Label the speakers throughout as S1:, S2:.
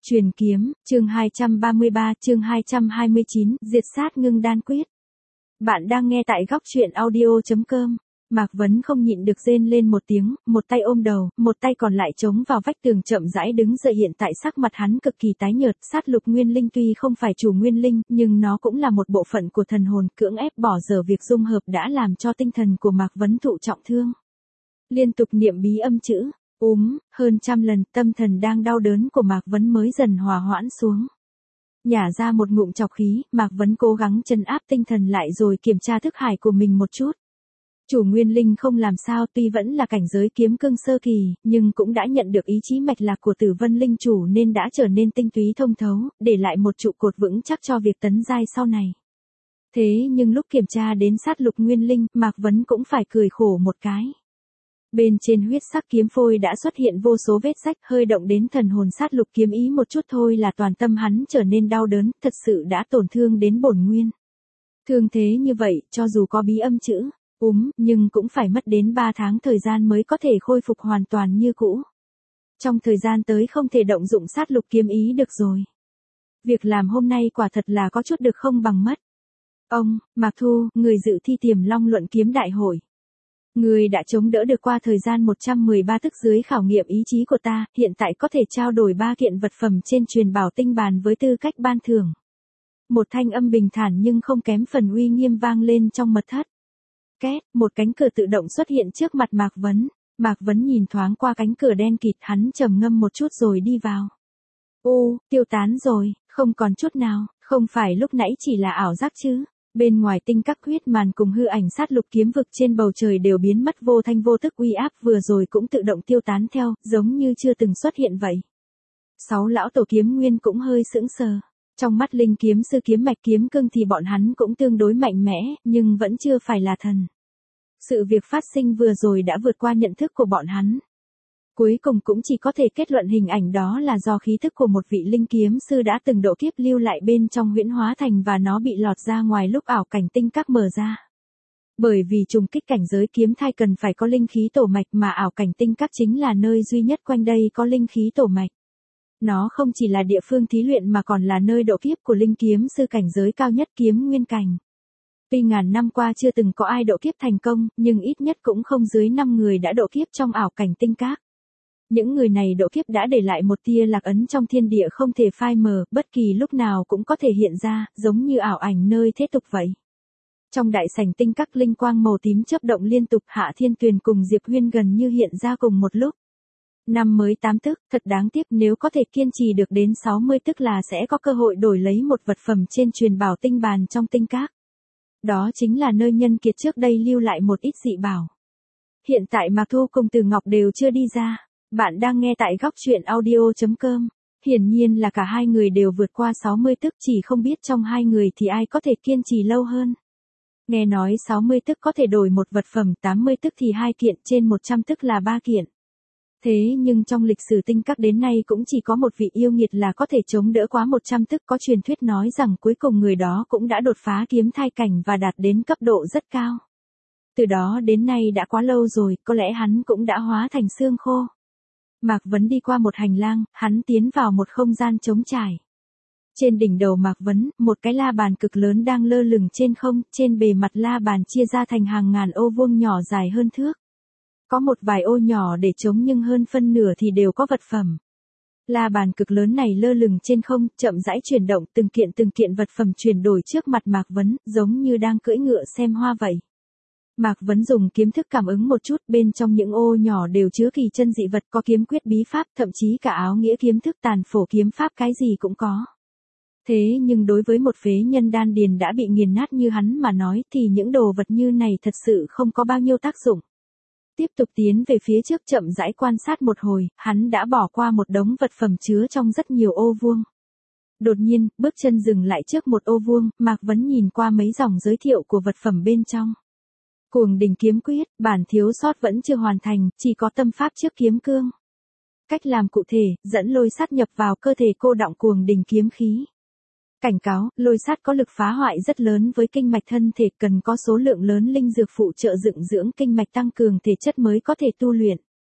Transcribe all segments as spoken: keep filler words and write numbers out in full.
S1: Truyền kiếm, chương hai trăm ba mươi ba, chương hai trăm hai mươi chín, diệt sát ngưng đan quyết. Bạn đang nghe tại góc truyện audio chấm com. Mạc Vấn không nhịn được rên lên một tiếng, một tay ôm đầu, một tay còn lại chống vào vách tường chậm rãi đứng dậy. Hiện tại sắc mặt hắn cực kỳ tái nhợt. Sát lục nguyên linh tuy không phải chủ nguyên linh, nhưng nó cũng là một bộ phận của thần hồn, cưỡng ép bỏ dở việc dung hợp đã làm cho tinh thần của Mạc Vấn thụ trọng thương. Liên tục niệm bí âm chữ, úm, hơn trăm lần, tâm thần đang đau đớn của Mạc Vấn mới dần hòa hoãn xuống. Nhả ra một ngụm trọc khí, Mạc Vấn cố gắng trấn áp tinh thần lại rồi kiểm tra thức hải của mình một chút. Chủ nguyên linh không làm sao, tuy vẫn là cảnh giới kiếm cương sơ kỳ, nhưng cũng đã nhận được ý chí mạch lạc của Tử Vân linh chủ nên đã trở nên tinh túy thông thấu, để lại một trụ cột vững chắc cho việc tấn giai sau này. Thế nhưng lúc kiểm tra đến sát lục nguyên linh, Mạc Vấn cũng phải cười khổ một cái. Bên trên huyết sắc kiếm phôi đã xuất hiện vô số vết rách, hơi động đến thần hồn sát lục kiếm ý một chút thôi là toàn tâm hắn trở nên đau đớn, thật sự đã tổn thương đến bổn nguyên. Thương thế như vậy, cho dù có bí âm chữ, úm, nhưng cũng phải mất đến ba tháng thời gian mới có thể khôi phục hoàn toàn như cũ. Trong thời gian tới không thể động dụng sát lục kiếm ý được rồi. Việc làm hôm nay quả thật là có chút được không bằng mất. Ông, Mạc Thu, người dự thi Tiềm Long luận kiếm đại hội. Người đã chống đỡ được qua thời gian một trăm mười ba tức dưới khảo nghiệm ý chí của ta, hiện tại có thể trao đổi ba kiện vật phẩm trên truyền bảo tinh bàn với tư cách ban thưởng. Một thanh âm bình thản nhưng không kém phần uy nghiêm vang lên trong mật thất. Két, một cánh cửa tự động xuất hiện trước mặt Mạc Vấn. Mạc Vấn nhìn thoáng qua cánh cửa đen kịt, hắn trầm ngâm một chút rồi đi vào. Ô, tiêu tán rồi, không còn chút nào, không phải lúc nãy chỉ là ảo giác chứ. Bên ngoài tinh các huyết màn cùng hư ảnh sát lục kiếm vực trên bầu trời đều biến mất vô thanh vô tức, uy áp vừa rồi cũng tự động tiêu tán theo, giống như chưa từng xuất hiện vậy. Sáu lão tổ kiếm nguyên cũng hơi sững sờ. Trong mắt linh kiếm sư kiếm mạch kiếm cương thì bọn hắn cũng tương đối mạnh mẽ, nhưng vẫn chưa phải là thần. Sự việc phát sinh vừa rồi đã vượt qua nhận thức của bọn hắn. Cuối cùng cũng chỉ có thể kết luận hình ảnh đó là do khí thức của một vị linh kiếm sư đã từng độ kiếp lưu lại bên trong huyễn hóa thành và nó bị lọt ra ngoài lúc ảo cảnh tinh các mở ra. Bởi vì trùng kích cảnh giới kiếm thai cần phải có linh khí tổ mạch mà ảo cảnh tinh các chính là nơi duy nhất quanh đây có linh khí tổ mạch. Nó không chỉ là địa phương thí luyện mà còn là nơi độ kiếp của linh kiếm sư cảnh giới cao nhất kiếm nguyên cảnh. Tuy ngàn năm qua chưa từng có ai độ kiếp thành công, nhưng ít nhất cũng không dưới năm người đã độ kiếp trong ảo cảnh tinh các. Những người này độ kiếp đã để lại một tia lạc ấn trong thiên địa không thể phai mờ, bất kỳ lúc nào cũng có thể hiện ra, giống như ảo ảnh nơi thế tục vậy. Trong đại sảnh tinh các linh quang màu tím chớp động liên tục, Hạ Thiên Tuyền cùng Diệp Huyên gần như hiện ra cùng một lúc. Năm mới tám tức, thật đáng tiếc, nếu có thể kiên trì được đến sáu mươi tức là sẽ có cơ hội đổi lấy một vật phẩm trên truyền bảo tinh bàn trong tinh các. Đó chính là nơi nhân kiệt trước đây lưu lại một ít dị bảo. Hiện tại Mạc Thu cùng Từ Ngọc đều chưa đi ra. Bạn đang nghe tại góc truyện audio chấm com. Hiển nhiên là cả hai người đều vượt qua sáu mươi tức, chỉ không biết trong hai người thì ai có thể kiên trì lâu hơn. Nghe nói sáu mươi tức có thể đổi một vật phẩm, tám mươi tức thì hai kiện, trên một trăm tức là ba kiện. Thế nhưng trong lịch sử tinh các đến nay cũng chỉ có một vị yêu nghiệt là có thể chống đỡ quá một trăm tức, có truyền thuyết nói rằng cuối cùng người đó cũng đã đột phá kiếm thai cảnh và đạt đến cấp độ rất cao. Từ đó đến nay đã quá lâu rồi, có lẽ hắn cũng đã hóa thành xương khô. Mạc Vấn đi qua một hành lang, hắn tiến vào một không gian trống trải. Trên đỉnh đầu Mạc Vấn, một cái la bàn cực lớn đang lơ lửng trên không, trên bề mặt la bàn chia ra thành hàng ngàn ô vuông nhỏ dài hơn thước. Có một vài ô nhỏ để trống nhưng hơn phân nửa thì đều có vật phẩm. La bàn cực lớn này lơ lửng trên không, chậm rãi chuyển động, từng kiện từng kiện vật phẩm chuyển đổi trước mặt Mạc Vấn, giống như đang cưỡi ngựa xem hoa vậy. Mạc Vấn dùng kiếm thức cảm ứng một chút, bên trong những ô nhỏ đều chứa kỳ chân dị vật, có kiếm quyết bí pháp, thậm chí cả áo nghĩa kiếm thức tàn phổ kiếm pháp cái gì cũng có. Thế nhưng đối với một phế nhân đan điền đã bị nghiền nát như hắn mà nói thì những đồ vật như này thật sự không có bao nhiêu tác dụng. Tiếp tục tiến về phía trước chậm rãi quan sát một hồi, hắn đã bỏ qua một đống vật phẩm chứa trong rất nhiều ô vuông. Đột nhiên, bước chân dừng lại trước một ô vuông, Mạc Vấn nhìn qua mấy dòng giới thiệu của vật phẩm bên trong. Cuồng Đình kiếm quyết, bản thiếu sót vẫn chưa hoàn thành, chỉ có tâm pháp trước kiếm cương. Cách làm cụ thể, dẫn lôi sát nhập vào cơ thể cô đọng Cuồng Đình kiếm khí. Cảnh cáo, lôi sát có lực phá hoại rất lớn với kinh mạch thân thể, cần có số lượng lớn linh dược phụ trợ dựng dưỡng kinh mạch tăng cường thể chất mới có thể tu luyện.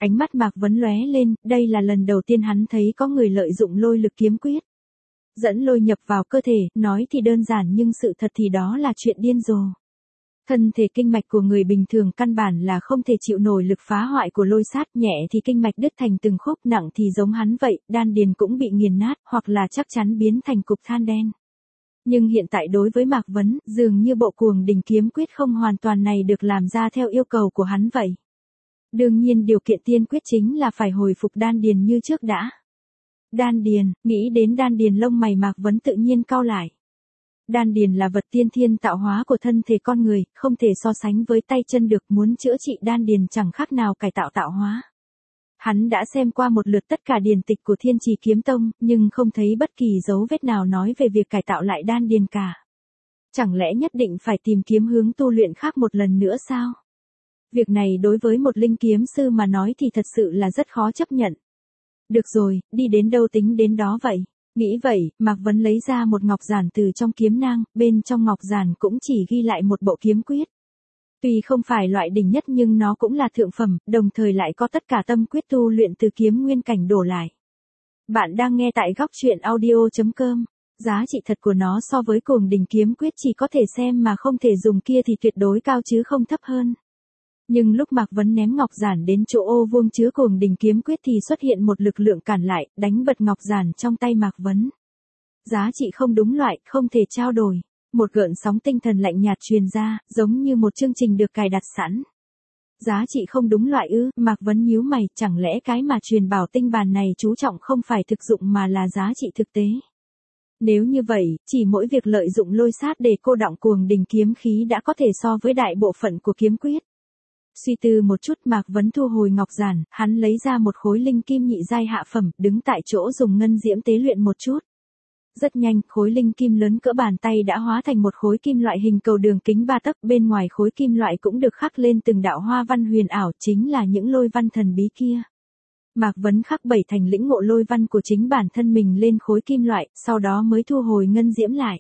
S1: Ánh mắt Mạc Vấn lóe lên, đây là lần đầu tiên hắn thấy có người lợi dụng lôi lực kiếm quyết. Dẫn lôi nhập vào cơ thể, nói thì đơn giản nhưng sự thật thì đó là chuyện điên rồ. Thân thể kinh mạch của người bình thường căn bản là không thể chịu nổi lực phá hoại của lôi sát, nhẹ thì kinh mạch đứt thành từng khúc, nặng thì giống hắn vậy, đan điền cũng bị nghiền nát, hoặc là chắc chắn biến thành cục than đen. Nhưng hiện tại đối với Mạc Vấn, dường như bộ Cuồng Đình kiếm quyết không hoàn toàn này được làm ra theo yêu cầu của hắn vậy. Đương nhiên điều kiện tiên quyết chính là phải hồi phục đan điền như trước đã. Đan điền, nghĩ đến đan điền lông mày Mạc Vấn tự nhiên cau lại. Đan điền là vật tiên thiên tạo hóa của thân thể con người, không thể so sánh với tay chân được, muốn chữa trị đan điền chẳng khác nào cải tạo tạo hóa. Hắn đã xem qua một lượt tất cả điển tịch của Thiên Trì Kiếm Tông, nhưng không thấy bất kỳ dấu vết nào nói về việc cải tạo lại đan điền cả. Chẳng lẽ nhất định phải tìm kiếm hướng tu luyện khác một lần nữa sao? Việc này đối với một linh kiếm sư mà nói thì thật sự là rất khó chấp nhận. Được rồi, đi đến đâu tính đến đó vậy. Nghĩ vậy, Mạc Vấn lấy ra một ngọc giản từ trong kiếm nang, bên trong ngọc giản cũng chỉ ghi lại một bộ kiếm quyết. Tuy không phải loại đỉnh nhất nhưng nó cũng là thượng phẩm, đồng thời lại có tất cả tâm quyết tu luyện từ kiếm nguyên cảnh đổ lại. Bạn đang nghe tại góc truyện audio chấm com. Giá trị thật của nó so với Cuồng Đình kiếm quyết chỉ có thể xem mà không thể dùng kia thì tuyệt đối cao chứ không thấp hơn. Nhưng lúc Mạc Vấn ném ngọc giản đến chỗ ô vuông chứa Cuồng Đình kiếm quyết thì xuất hiện một lực lượng cản lại, đánh bật ngọc giản trong tay Mạc Vấn. Giá trị không đúng loại, không thể trao đổi. Một gợn sóng tinh thần lạnh nhạt truyền ra, giống như một chương trình được cài đặt sẵn. Giá trị không đúng loại ư? Mạc Vấn nhíu mày, chẳng lẽ cái mà truyền bảo tinh bàn này chú trọng không phải thực dụng mà là giá trị thực tế. Nếu như vậy, chỉ mỗi việc lợi dụng lôi sát để cô đọng Cuồng Đình kiếm khí đã có thể so với đại bộ phận của kiếm quyết. Suy tư một chút, Mạc Vấn thu hồi ngọc giản, hắn lấy ra một khối linh kim nhị giai hạ phẩm, đứng tại chỗ dùng ngân diễm tế luyện một chút. Rất nhanh, khối linh kim lớn cỡ bàn tay đã hóa thành một khối kim loại hình cầu đường kính ba tấc, bên ngoài khối kim loại cũng được khắc lên từng đạo hoa văn huyền ảo, chính là những lôi văn thần bí kia. Mạc Vấn khắc bảy thành lĩnh ngộ lôi văn của chính bản thân mình lên khối kim loại, sau đó mới thu hồi ngân diễm lại.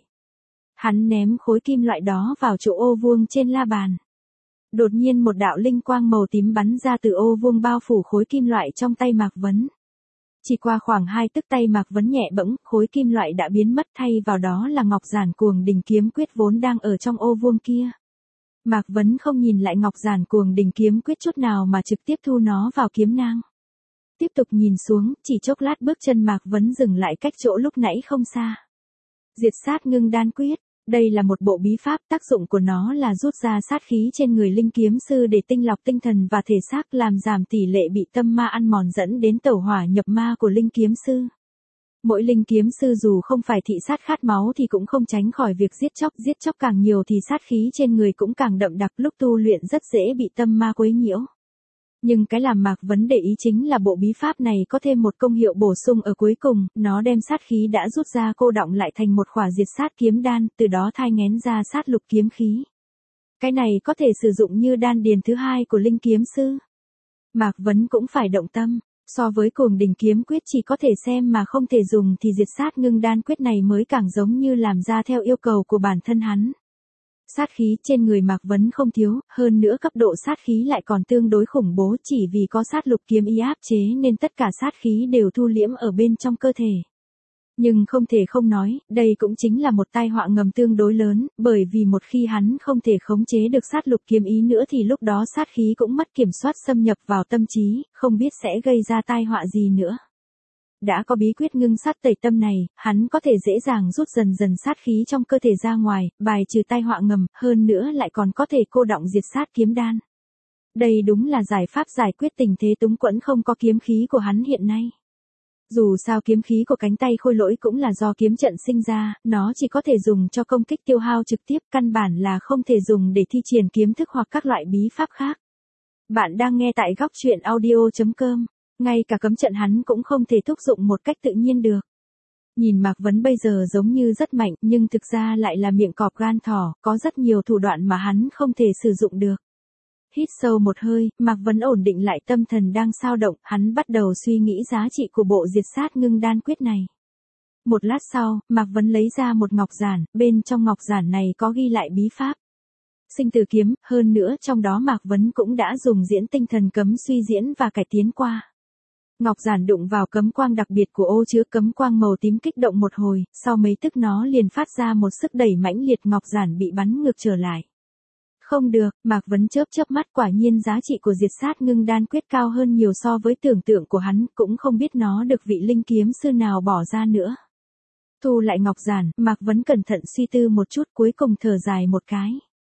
S1: Hắn ném khối kim loại đó vào chỗ ô vuông trên la bàn. Đột nhiên một đạo linh quang màu tím bắn ra từ ô vuông bao phủ khối kim loại trong tay Mạc Vấn. Chỉ qua khoảng hai tức tay Mạc Vấn nhẹ bẫng, khối kim loại đã biến mất, thay vào đó là ngọc giản Cuồng Đình kiếm quyết vốn đang ở trong ô vuông kia. Mạc Vấn không nhìn lại ngọc giản Cuồng Đình kiếm quyết chút nào mà trực tiếp thu nó vào kiếm nang. Tiếp tục nhìn xuống, chỉ chốc lát bước chân Mạc Vấn dừng lại cách chỗ lúc nãy không xa. Diệt sát ngưng đan quyết. Đây là một bộ bí pháp, tác dụng của nó là rút ra sát khí trên người linh kiếm sư để tinh lọc tinh thần và thể xác, làm giảm tỷ lệ bị tâm ma ăn mòn dẫn đến tẩu hỏa nhập ma của linh kiếm sư. Mỗi linh kiếm sư dù không phải thị sát khát máu thì cũng không tránh khỏi việc giết chóc, giết chóc càng nhiều thì sát khí trên người cũng càng đậm đặc, lúc tu luyện rất dễ bị tâm ma quấy nhiễu. Nhưng cái làm Mạc Vấn để ý chính là bộ bí pháp này có thêm một công hiệu bổ sung ở cuối cùng, nó đem sát khí đã rút ra cô đọng lại thành một khỏa diệt sát kiếm đan, từ đó thai nghén ra sát lục kiếm khí. Cái này có thể sử dụng như đan điền thứ hai của linh kiếm sư. Mạc Vấn cũng phải động tâm, so với Cuồng Đình kiếm quyết chỉ có thể xem mà không thể dùng thì diệt sát ngưng đan quyết này mới càng giống như làm ra theo yêu cầu của bản thân hắn. Sát khí trên người Mạc Vấn không thiếu, hơn nữa cấp độ sát khí lại còn tương đối khủng bố, chỉ vì có sát lục kiếm ý áp chế nên tất cả sát khí đều thu liễm ở bên trong cơ thể. Nhưng không thể không nói, đây cũng chính là một tai họa ngầm tương đối lớn, bởi vì một khi hắn không thể khống chế được sát lục kiếm ý nữa thì lúc đó sát khí cũng mất kiểm soát xâm nhập vào tâm trí, không biết sẽ gây ra tai họa gì nữa. Đã có bí quyết ngưng sát tẩy tâm này, hắn có thể dễ dàng rút dần dần sát khí trong cơ thể ra ngoài, bài trừ tai họa ngầm, hơn nữa lại còn có thể cô đọng diệt sát kiếm đan. Đây đúng là giải pháp giải quyết tình thế túng quẫn không có kiếm khí của hắn hiện nay. Dù sao kiếm khí của cánh tay khôi lỗi cũng là do kiếm trận sinh ra, nó chỉ có thể dùng cho công kích tiêu hao trực tiếp, căn bản là không thể dùng để thi triển kiếm thức hoặc các loại bí pháp khác. Bạn đang nghe tại góc truyện audio chấm com. Ngay cả cấm trận hắn cũng không thể thúc dụng một cách tự nhiên được. Nhìn Mạc Vấn bây giờ giống như rất mạnh, nhưng thực ra lại là miệng cọp gan thỏ, có rất nhiều thủ đoạn mà hắn không thể sử dụng được. Hít sâu một hơi, Mạc Vấn ổn định lại tâm thần đang xao động, hắn bắt đầu suy nghĩ giá trị của bộ diệt sát ngưng đan quyết này. Một lát sau, Mạc Vấn lấy ra một ngọc giản, bên trong ngọc giản này có ghi lại bí pháp. Sinh tử kiếm, hơn nữa trong đó Mạc Vấn cũng đã dùng diễn tinh thần cấm suy diễn và cải tiến qua. Ngọc giản đụng vào cấm quang đặc biệt của ô chứa cấm quang màu tím kích động một hồi, sau mấy tức nó liền phát ra một sức đẩy mãnh liệt, ngọc giản bị bắn ngược trở lại. Không được, Mạc Vấn chớp chớp mắt, quả nhiên giá trị của diệt sát ngưng đan quyết cao hơn nhiều so với tưởng tượng của hắn, cũng không biết nó được vị linh kiếm sư nào bỏ ra nữa. Thu lại ngọc giản, Mạc Vấn cẩn thận suy tư một chút, cuối cùng thở dài một cái.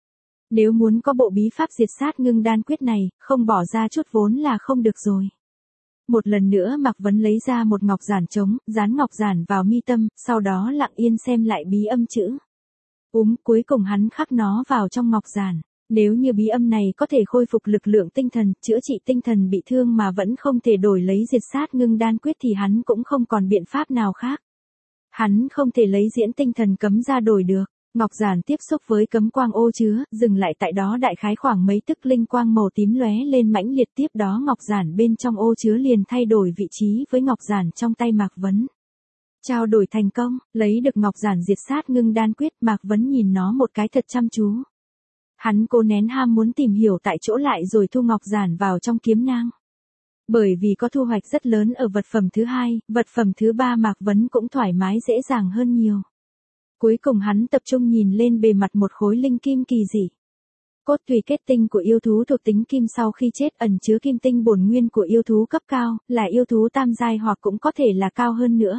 S1: Nếu muốn có bộ bí pháp diệt sát ngưng đan quyết này, không bỏ ra chút vốn là không được rồi. Một lần nữa Mạc Vấn lấy ra một ngọc giản trống, dán ngọc giản vào mi tâm, sau đó lặng yên xem lại bí âm chữ. Úm, cuối cùng hắn khắc nó vào trong ngọc giản. Nếu như bí âm này có thể khôi phục lực lượng tinh thần, chữa trị tinh thần bị thương mà vẫn không thể đổi lấy diệt sát ngưng đan quyết thì hắn cũng không còn biện pháp nào khác. Hắn không thể lấy diễn tinh thần cấm ra đổi được. Ngọc giản tiếp xúc với cấm quang ô chứa, dừng lại tại đó đại khái khoảng mấy tức, linh quang màu tím lóe lên mãnh liệt, tiếp đó ngọc giản bên trong ô chứa liền thay đổi vị trí với ngọc giản trong tay Mạc Vấn. Trao đổi thành công, lấy được ngọc giản diệt sát ngưng đan quyết, Mạc Vấn nhìn nó một cái thật chăm chú. Hắn cố nén ham muốn tìm hiểu tại chỗ lại rồi thu ngọc giản vào trong kiếm nang. Bởi vì có thu hoạch rất lớn ở vật phẩm thứ hai, vật phẩm thứ ba Mạc Vấn cũng thoải mái dễ dàng hơn nhiều. Cuối cùng hắn tập trung nhìn lên bề mặt một khối linh kim kỳ dị. Cốt tùy kết tinh của yêu thú thuộc tính kim sau khi chết ẩn chứa kim tinh bổn nguyên của yêu thú cấp cao, là yêu thú tam giai hoặc cũng có thể là cao hơn nữa.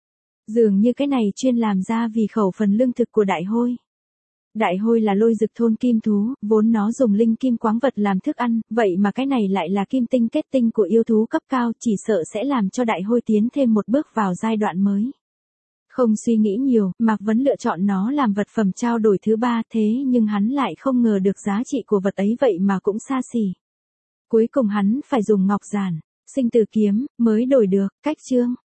S1: Dường như cái này chuyên làm ra vì khẩu phần lương thực của đại hôi. Đại hôi là lôi dực thôn kim thú, vốn nó dùng linh kim quáng vật làm thức ăn, vậy mà cái này lại là kim tinh kết tinh của yêu thú cấp cao, chỉ sợ sẽ làm cho đại hôi tiến thêm một bước vào giai đoạn mới. Không suy nghĩ nhiều, Mạc Vấn lựa chọn nó làm vật phẩm trao đổi thứ ba, thế nhưng hắn lại không ngờ được giá trị của vật ấy vậy mà cũng xa xỉ. Cuối cùng hắn phải dùng ngọc giản, sinh tử kiếm, mới đổi được. Cách chương